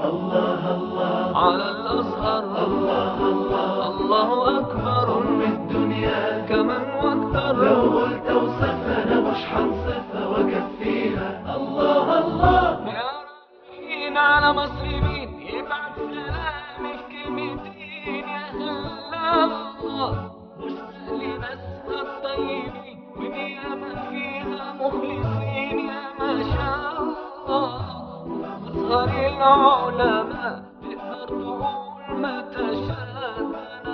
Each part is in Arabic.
الله الله على الأزهر، الله الله الله أكبر من الدنيا كمن واكثر. لو قلت اوصفها أنا مش حنصفها وأكفيها. الله الله يا رايحين على مصر مين يبعت سلامي في كلمتين يا هلا الله. مشتاق لناسها الطيبين ونيامة فيها مخلصين يا ما شاء الله. أزهر العلماء تقدر تقول ما تشاء.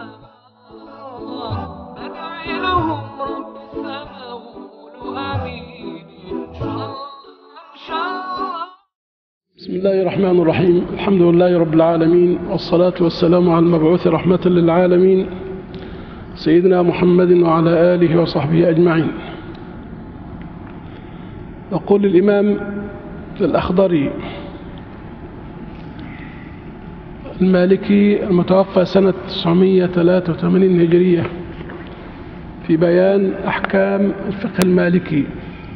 بدعي لهم رب السماء وقولوا آمين إن شاء الله إن شاء الله. بسم الله الرحمن الرحيم. الحمد لله رب العالمين، والصلاة والسلام على المبعوث رحمة للعالمين سيدنا محمد وعلى آله وصحبه أجمعين. يقول الإمام الأخضري المالكي المتوفى سنة 983 هجرية في بيان أحكام الفقه المالكي،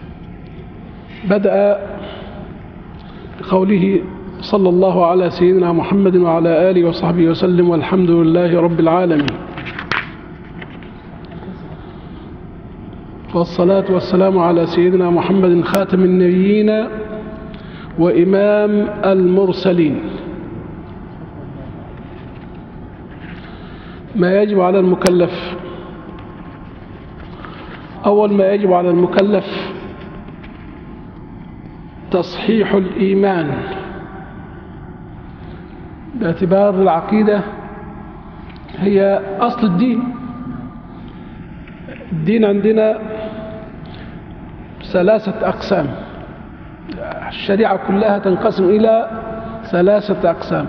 بدأ بقوله صلى الله على سيدنا محمد وعلى آله وصحبه وسلم والحمد لله رب العالمين، والصلاة والسلام على سيدنا محمد خاتم النبيين وإمام المرسلين. ما يجب على المكلف، أول ما يجب على المكلف تصحيح الإيمان، باعتبار العقيدة هي أصل الدين. الدين عندنا ثلاثة أقسام، الشريعة كلها تنقسم إلى ثلاثة أقسام.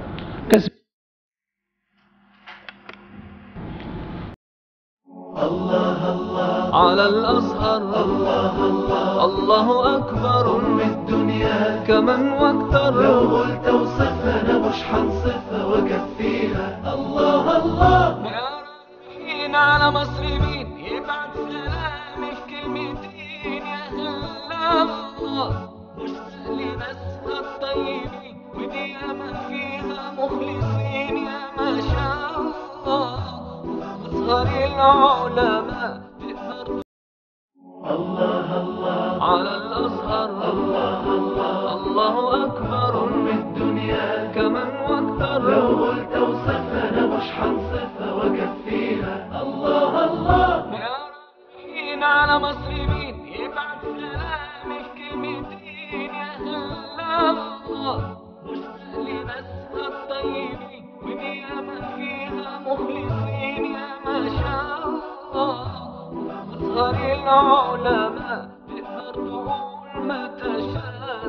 الله الله على الأزهر، الله الله الله أكبر من الدنيا كمن واكثر. لو قلت اوصفها أنا مش حنصفها وأكفيها. الله الله يا رايحين على مصر مين يبعت سلامي في كلمتين يا هلا الله. مشتاق لناسها الطيبين ونيامة فيها مخلصين يا ما شاء الله. أزهر العلماء تقدر. الله الله على الأزهر، الله الله الله أكبر من الدنيا كمن واكثر. لو قلت اوصفها أنا مش حنصفها وأكفيها. الله الله يا رايحين على مصر مين يبعت سلامي في كلمتين يا هلا الله. مشتاق لناسها الطيبين ونيامة فيها مخلصين يا ما شاء الله. أزهر العلماء تقدر تقول ما تشاء.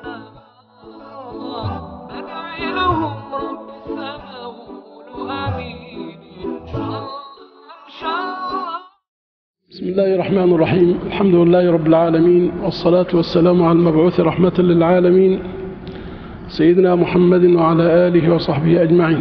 بدعي لهم رب السماء وقولوا آمين إن شاء الله إن شاء الله. بسم الله الرحمن الرحيم. الحمد لله رب العالمين، والصلاة والسلام على المبعوث رحمة للعالمين سيدنا محمد وعلى آله وصحبه أجمعين.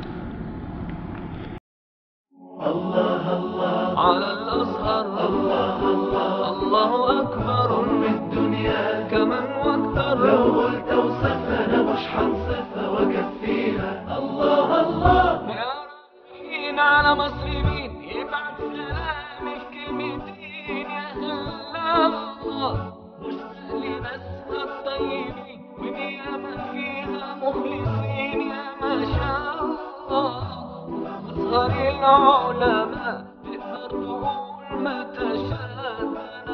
الله الله على الأزهر، الله الله الله أكبر من الدنيا كمن واكثر. لو قلت اوصفها أنا مش حنصفها وأكفيها. الله الله يا رايحين على مصر مين يبعت سلامي في كلمتين يا هلا الله. مشتاق لناسها الطيبين ونيامة فيها مخلصين يا ما شاء الله. أزهر العلماء تقدر تقول ما تشاء.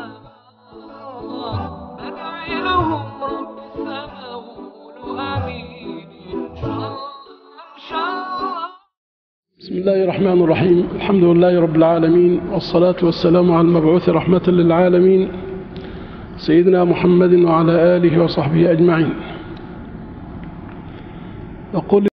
بدعي لهم رب السماء وقولوا آمين إن شاء الله إن شاء الله. بسم الله الرحمن الرحيم. الحمد لله رب العالمين، والصلاة والسلام على المبعوث رحمة للعالمين سيدنا محمد وعلى آله وصحبه أجمعين. يقول